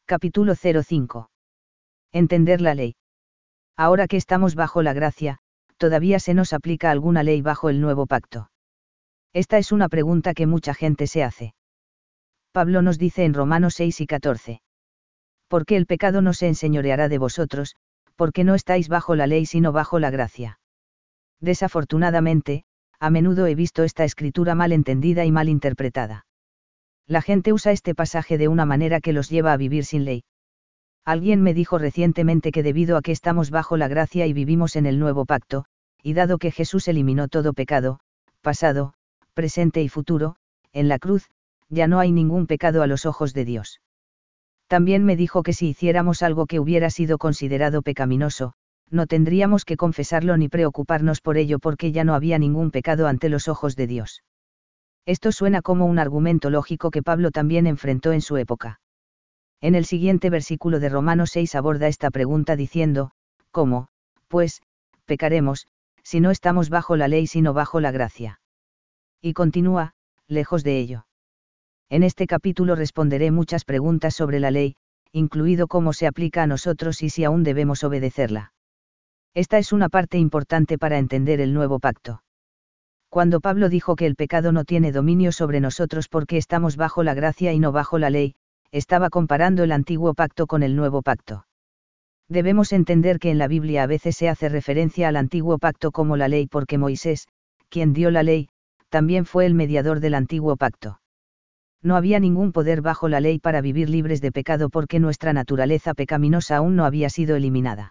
Capítulo 05. Entender la ley. Ahora que estamos bajo la gracia, ¿todavía se nos aplica alguna ley bajo el nuevo pacto? Esta es una pregunta que mucha gente se hace. Pablo nos dice en Romanos 6 y 14. Porque el pecado no se enseñoreará de vosotros, porque no estáis bajo la ley sino bajo la gracia. Desafortunadamente, a menudo he visto esta escritura mal entendida y mal interpretada. La gente usa este pasaje de una manera que los lleva a vivir sin ley. Alguien me dijo recientemente que debido a que estamos bajo la gracia y vivimos en el nuevo pacto, y dado que Jesús eliminó todo pecado, pasado, presente y futuro, en la cruz, ya no hay ningún pecado a los ojos de Dios. También me dijo que si hiciéramos algo que hubiera sido considerado pecaminoso, no tendríamos que confesarlo ni preocuparnos por ello porque ya no había ningún pecado ante los ojos de Dios. Esto suena como un argumento lógico que Pablo también enfrentó en su época. En el siguiente versículo de Romanos 6 aborda esta pregunta diciendo, ¿cómo, pues, pecaremos, si no estamos bajo la ley sino bajo la gracia? Y continúa, lejos de ello. En este capítulo responderé muchas preguntas sobre la ley, incluido cómo se aplica a nosotros y si aún debemos obedecerla. Esta es una parte importante para entender el nuevo pacto. Cuando Pablo dijo que el pecado no tiene dominio sobre nosotros porque estamos bajo la gracia y no bajo la ley, estaba comparando el antiguo pacto con el nuevo pacto. Debemos entender que en la Biblia a veces se hace referencia al antiguo pacto como la ley porque Moisés, quien dio la ley, también fue el mediador del antiguo pacto. No había ningún poder bajo la ley para vivir libres de pecado porque nuestra naturaleza pecaminosa aún no había sido eliminada.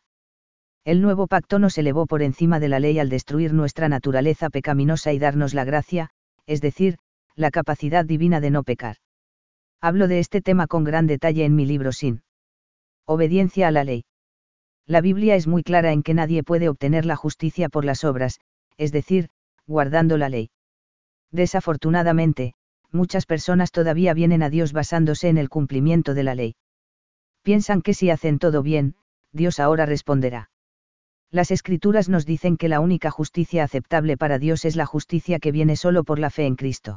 El nuevo pacto nos elevó por encima de la ley al destruir nuestra naturaleza pecaminosa y darnos la gracia, es decir, la capacidad divina de no pecar. Hablo de este tema con gran detalle en mi libro Sin obediencia a la ley. La Biblia es muy clara en que nadie puede obtener la justicia por las obras, es decir, guardando la ley. Desafortunadamente, muchas personas todavía vienen a Dios basándose en el cumplimiento de la ley. Piensan que si hacen todo bien, Dios ahora responderá. Las Escrituras nos dicen que la única justicia aceptable para Dios es la justicia que viene solo por la fe en Cristo.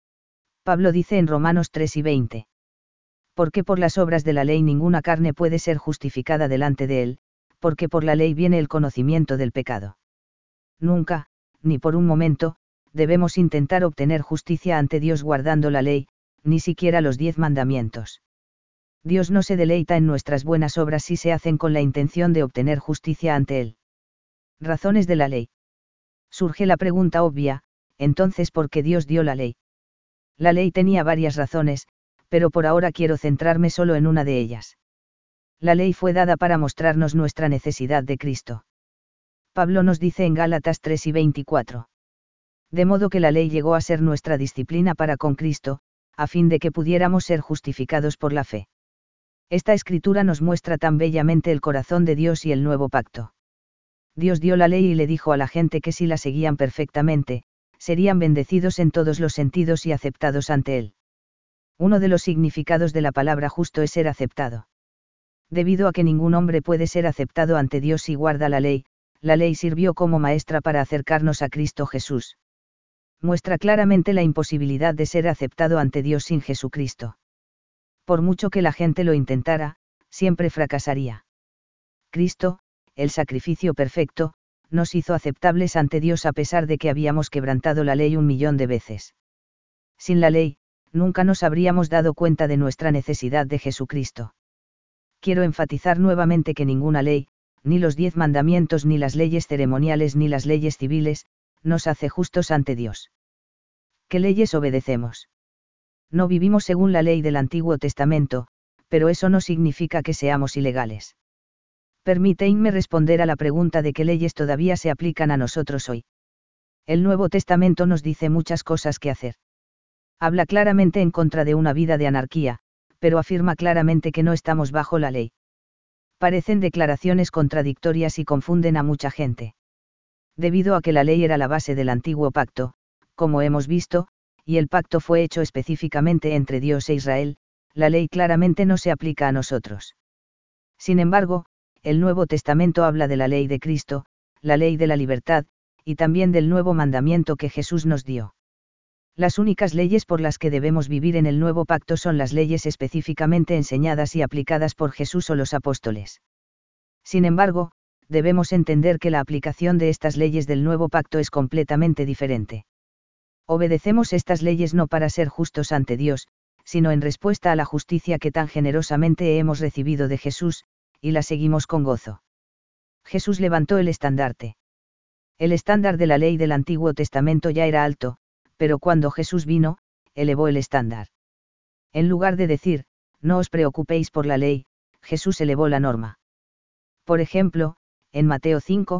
Pablo dice en Romanos 3 y 20. Porque por las obras de la ley ninguna carne puede ser justificada delante de él, porque por la ley viene el conocimiento del pecado. Nunca, ni por un momento, debemos intentar obtener justicia ante Dios guardando la ley, ni siquiera los 10 mandamientos. Dios no se deleita en nuestras buenas obras si se hacen con la intención de obtener justicia ante Él. Razones de la ley. Surge la pregunta obvia, entonces ¿por qué Dios dio la ley? La ley tenía varias razones, pero por ahora quiero centrarme solo en una de ellas. La ley fue dada para mostrarnos nuestra necesidad de Cristo. Pablo nos dice en Gálatas 3 y 24. De modo que la ley llegó a ser nuestra disciplina para con Cristo, a fin de que pudiéramos ser justificados por la fe. Esta escritura nos muestra tan bellamente el corazón de Dios y el nuevo pacto. Dios dio la ley y le dijo a la gente que si la seguían perfectamente, serían bendecidos en todos los sentidos y aceptados ante Él. Uno de los significados de la palabra justo es ser aceptado. Debido a que ningún hombre puede ser aceptado ante Dios si guarda la ley sirvió como maestra para acercarnos a Cristo Jesús. Muestra claramente la imposibilidad de ser aceptado ante Dios sin Jesucristo. Por mucho que la gente lo intentara, siempre fracasaría. Cristo, el sacrificio perfecto, nos hizo aceptables ante Dios a pesar de que habíamos quebrantado la ley 1.000.000 de veces. Sin la ley, nunca nos habríamos dado cuenta de nuestra necesidad de Jesucristo. Quiero enfatizar nuevamente que ninguna ley, ni los 10 mandamientos ni las leyes ceremoniales ni las leyes civiles, nos hace justos ante Dios. ¿Qué leyes obedecemos? No vivimos según la ley del Antiguo Testamento, pero eso no significa que seamos ilegales. Permíteme responder a la pregunta de qué leyes todavía se aplican a nosotros hoy. El Nuevo Testamento nos dice muchas cosas que hacer. Habla claramente en contra de una vida de anarquía, pero afirma claramente que no estamos bajo la ley. Parecen declaraciones contradictorias y confunden a mucha gente. Debido a que la ley era la base del antiguo pacto, como hemos visto, y el pacto fue hecho específicamente entre Dios e Israel, la ley claramente no se aplica a nosotros. Sin embargo, el Nuevo Testamento habla de la ley de Cristo, la ley de la libertad, y también del nuevo mandamiento que Jesús nos dio. Las únicas leyes por las que debemos vivir en el nuevo pacto son las leyes específicamente enseñadas y aplicadas por Jesús o los apóstoles. Sin embargo, debemos entender que la aplicación de estas leyes del nuevo pacto es completamente diferente. Obedecemos estas leyes no para ser justos ante Dios, sino en respuesta a la justicia que tan generosamente hemos recibido de Jesús, y la seguimos con gozo. Jesús levantó el estandarte. El estándar de la ley del Antiguo Testamento ya era alto, pero cuando Jesús vino, elevó el estándar. En lugar de decir, no os preocupéis por la ley, Jesús elevó la norma. Por ejemplo, en Mateo 5,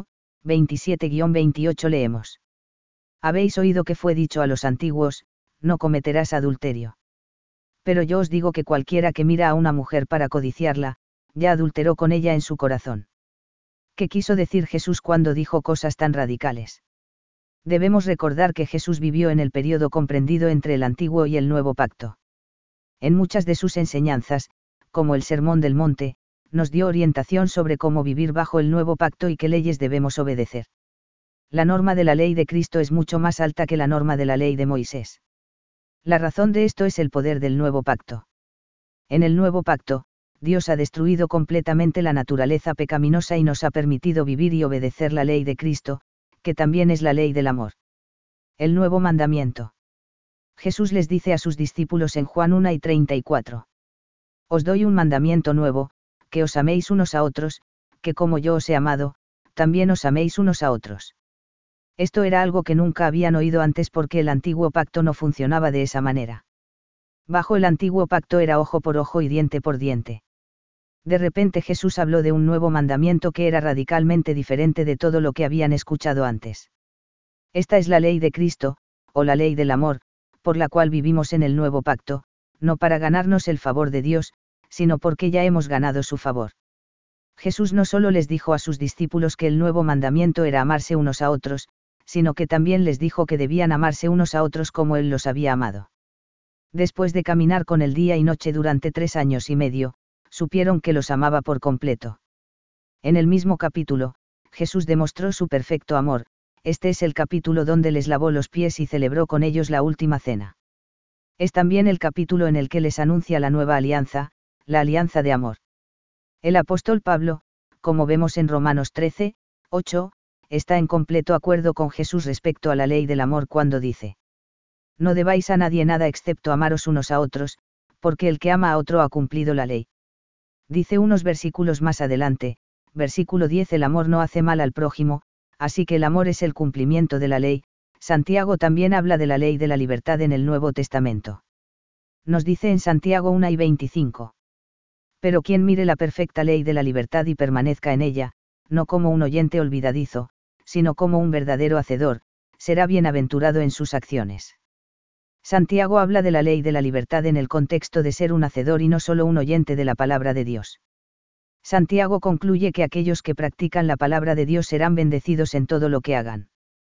27-28 leemos. Habéis oído que fue dicho a los antiguos, no cometerás adulterio. Pero yo os digo que cualquiera que mira a una mujer para codiciarla, ya adulteró con ella en su corazón. ¿Qué quiso decir Jesús cuando dijo cosas tan radicales? Debemos recordar que Jesús vivió en el período comprendido entre el Antiguo y el Nuevo Pacto. En muchas de sus enseñanzas, como el Sermón del Monte, nos dio orientación sobre cómo vivir bajo el Nuevo Pacto y qué leyes debemos obedecer. La norma de la ley de Cristo es mucho más alta que la norma de la ley de Moisés. La razón de esto es el poder del Nuevo Pacto. En el Nuevo Pacto, Dios ha destruido completamente la naturaleza pecaminosa y nos ha permitido vivir y obedecer la ley de Cristo, que también es la ley del amor. El nuevo mandamiento. Jesús les dice a sus discípulos en Juan 1:34. Os doy un mandamiento nuevo, que os améis unos a otros, que como yo os he amado, también os améis unos a otros. Esto era algo que nunca habían oído antes porque el antiguo pacto no funcionaba de esa manera. Bajo el antiguo pacto era ojo por ojo y diente por diente. De repente Jesús habló de un nuevo mandamiento que era radicalmente diferente de todo lo que habían escuchado antes. Esta es la ley de Cristo, o la ley del amor, por la cual vivimos en el nuevo pacto, no para ganarnos el favor de Dios, sino porque ya hemos ganado su favor. Jesús no solo les dijo a sus discípulos que el nuevo mandamiento era amarse unos a otros, sino que también les dijo que debían amarse unos a otros como Él los había amado. Después de caminar con él día y noche durante 3 años y medio, supieron que los amaba por completo. En el mismo capítulo, Jesús demostró su perfecto amor. Este es el capítulo donde les lavó los pies y celebró con ellos la última cena. Es también el capítulo en el que les anuncia la nueva alianza, la alianza de amor. El apóstol Pablo, como vemos en Romanos 13, 8, está en completo acuerdo con Jesús respecto a la ley del amor cuando dice: no debáis a nadie nada excepto amaros unos a otros, porque el que ama a otro ha cumplido la ley. Dice unos versículos más adelante, versículo 10: el amor no hace mal al prójimo, así que el amor es el cumplimiento de la ley. Santiago también habla de la ley de la libertad en el Nuevo Testamento. Nos dice en Santiago 1:25. Pero quien mire la perfecta ley de la libertad y permanezca en ella, no como un oyente olvidadizo, sino como un verdadero hacedor, será bienaventurado en sus acciones. Santiago habla de la ley de la libertad en el contexto de ser un hacedor y no solo un oyente de la palabra de Dios. Santiago concluye que aquellos que practican la palabra de Dios serán bendecidos en todo lo que hagan.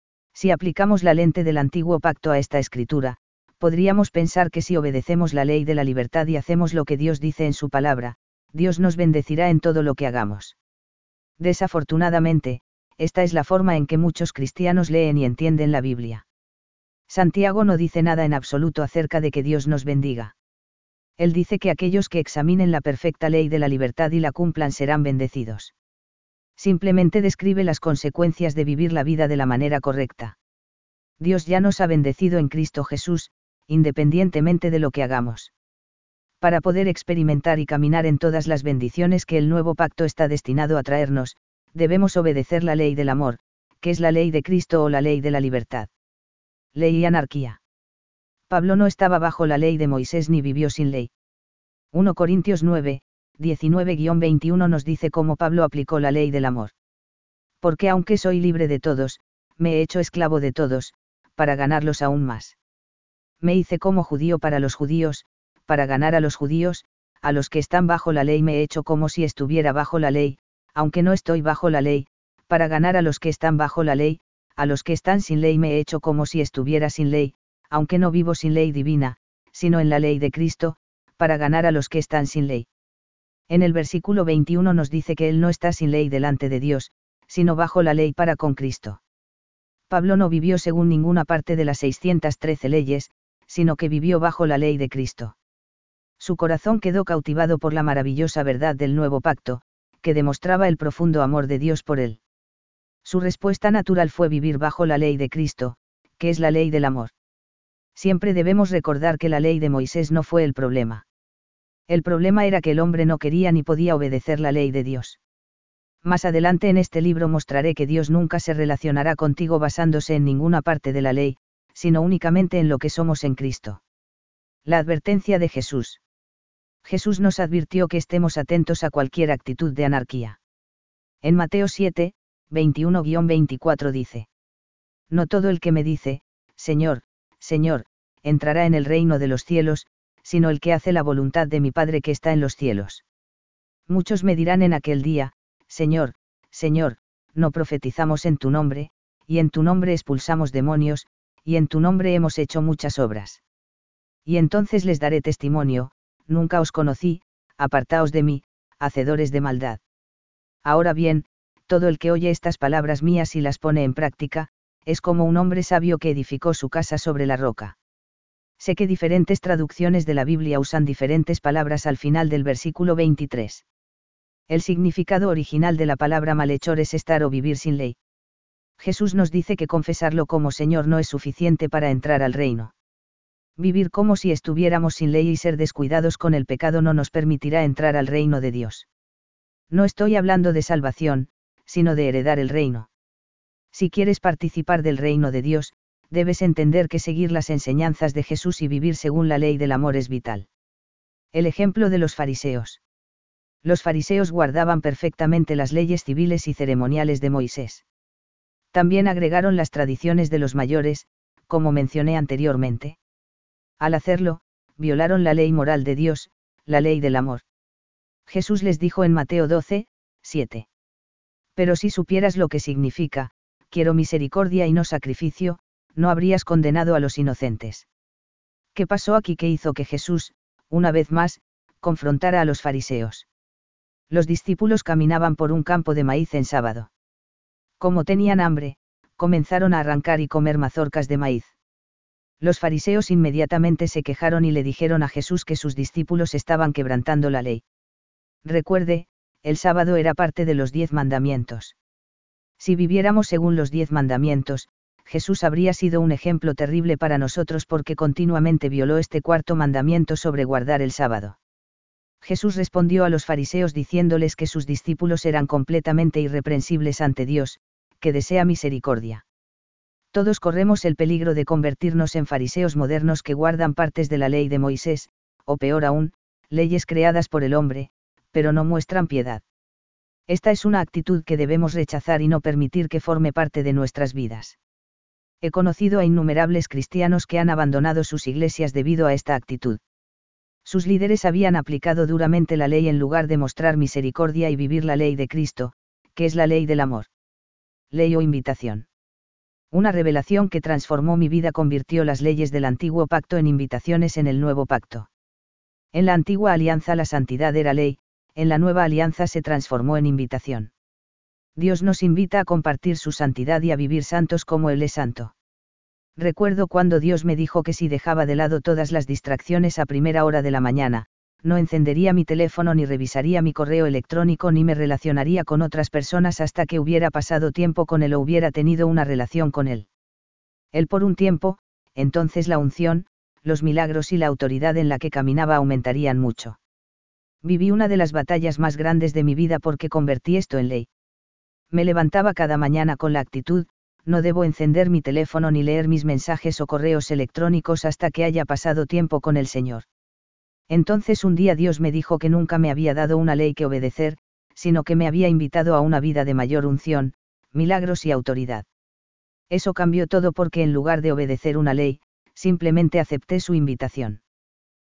Si aplicamos la lente del antiguo pacto a esta escritura, podríamos pensar que si obedecemos la ley de la libertad y hacemos lo que Dios dice en su palabra, Dios nos bendecirá en todo lo que hagamos. Desafortunadamente, esta es la forma en que muchos cristianos leen y entienden la Biblia. Santiago no dice nada en absoluto acerca de que Dios nos bendiga. Él dice que aquellos que examinen la perfecta ley de la libertad y la cumplan serán bendecidos. Simplemente describe las consecuencias de vivir la vida de la manera correcta. Dios ya nos ha bendecido en Cristo Jesús, independientemente de lo que hagamos. Para poder experimentar y caminar en todas las bendiciones que el nuevo pacto está destinado a traernos, debemos obedecer la ley del amor, que es la ley de Cristo o la ley de la libertad. Ley y anarquía. Pablo no estaba bajo la ley de Moisés ni vivió sin ley. 1 Corintios 9, 19-21 nos dice cómo Pablo aplicó la ley del amor. Porque aunque soy libre de todos, me he hecho esclavo de todos, para ganarlos aún más. Me hice como judío para los judíos, para ganar a los judíos, a los que están bajo la ley me he hecho como si estuviera bajo la ley, aunque no estoy bajo la ley, para ganar a los que están bajo la ley, a los que están sin ley me he hecho como si estuviera sin ley, aunque no vivo sin ley divina, sino en la ley de Cristo, para ganar a los que están sin ley. En el versículo 21 nos dice que él no está sin ley delante de Dios, sino bajo la ley para con Cristo. Pablo no vivió según ninguna parte de las 613 leyes, sino que vivió bajo la ley de Cristo. Su corazón quedó cautivado por la maravillosa verdad del nuevo pacto, que demostraba el profundo amor de Dios por él. Su respuesta natural fue vivir bajo la ley de Cristo, que es la ley del amor. Siempre debemos recordar que la ley de Moisés no fue el problema. El problema era que el hombre no quería ni podía obedecer la ley de Dios. Más adelante en este libro mostraré que Dios nunca se relacionará contigo basándose en ninguna parte de la ley, sino únicamente en lo que somos en Cristo. La advertencia de Jesús. Jesús nos advirtió que estemos atentos a cualquier actitud de anarquía. En Mateo 7, 21-24 dice: No todo el que me dice, Señor, Señor, entrará en el reino de los cielos, sino el que hace la voluntad de mi Padre que está en los cielos. Muchos me dirán en aquel día, Señor, Señor, no profetizamos en tu nombre, y en tu nombre expulsamos demonios, y en tu nombre hemos hecho muchas obras. Y entonces les daré testimonio, nunca os conocí, apartaos de mí, hacedores de maldad. Ahora bien, todo el que oye estas palabras mías y las pone en práctica, es como un hombre sabio que edificó su casa sobre la roca. Sé que diferentes traducciones de la Biblia usan diferentes palabras al final del versículo 23. El significado original de la palabra malhechor es estar o vivir sin ley. Jesús nos dice que confesarlo como Señor no es suficiente para entrar al reino. Vivir como si estuviéramos sin ley y ser descuidados con el pecado no nos permitirá entrar al reino de Dios. No estoy hablando de salvación, sino de heredar el reino. Si quieres participar del reino de Dios, debes entender que seguir las enseñanzas de Jesús y vivir según la ley del amor es vital. El ejemplo de los fariseos. Los fariseos guardaban perfectamente las leyes civiles y ceremoniales de Moisés. También agregaron las tradiciones de los mayores, como mencioné anteriormente. Al hacerlo, violaron la ley moral de Dios, la ley del amor. Jesús les dijo en Mateo 12, 7. Pero si supieras lo que significa, quiero misericordia y no sacrificio, no habrías condenado a los inocentes. ¿Qué pasó aquí que hizo que Jesús, una vez más, confrontara a los fariseos? Los discípulos caminaban por un campo de maíz en sábado. Como tenían hambre, comenzaron a arrancar y comer mazorcas de maíz. Los fariseos inmediatamente se quejaron y le dijeron a Jesús que sus discípulos estaban quebrantando la ley. Recuerde, el sábado era parte de los 10 mandamientos. Si viviéramos según los 10 mandamientos, Jesús habría sido un ejemplo terrible para nosotros porque continuamente violó este cuarto mandamiento sobre guardar el sábado. Jesús respondió a los fariseos diciéndoles que sus discípulos eran completamente irreprensibles ante Dios, que desea misericordia. Todos corremos el peligro de convertirnos en fariseos modernos que guardan partes de la ley de Moisés, o peor aún, leyes creadas por el hombre, pero no muestran piedad. Esta es una actitud que debemos rechazar y no permitir que forme parte de nuestras vidas. He conocido a innumerables cristianos que han abandonado sus iglesias debido a esta actitud. Sus líderes habían aplicado duramente la ley en lugar de mostrar misericordia y vivir la ley de Cristo, que es la ley del amor. Ley o invitación. Una revelación que transformó mi vida convirtió las leyes del antiguo pacto en invitaciones en el nuevo pacto. En la antigua alianza la santidad era ley, en la nueva alianza se transformó en invitación. Dios nos invita a compartir su santidad y a vivir santos como Él es santo. Recuerdo cuando Dios me dijo que si dejaba de lado todas las distracciones a primera hora de la mañana, no encendería mi teléfono ni revisaría mi correo electrónico ni me relacionaría con otras personas hasta que hubiera pasado tiempo con Él o hubiera tenido una relación con Él. Él por un tiempo, entonces la unción, los milagros y la autoridad en la que caminaba aumentarían mucho. Viví una de las batallas más grandes de mi vida porque convertí esto en ley. Me levantaba cada mañana con la actitud, no debo encender mi teléfono ni leer mis mensajes o correos electrónicos hasta que haya pasado tiempo con el Señor. Entonces un día Dios me dijo que nunca me había dado una ley que obedecer, sino que me había invitado a una vida de mayor unción, milagros y autoridad. Eso cambió todo porque en lugar de obedecer una ley, simplemente acepté su invitación.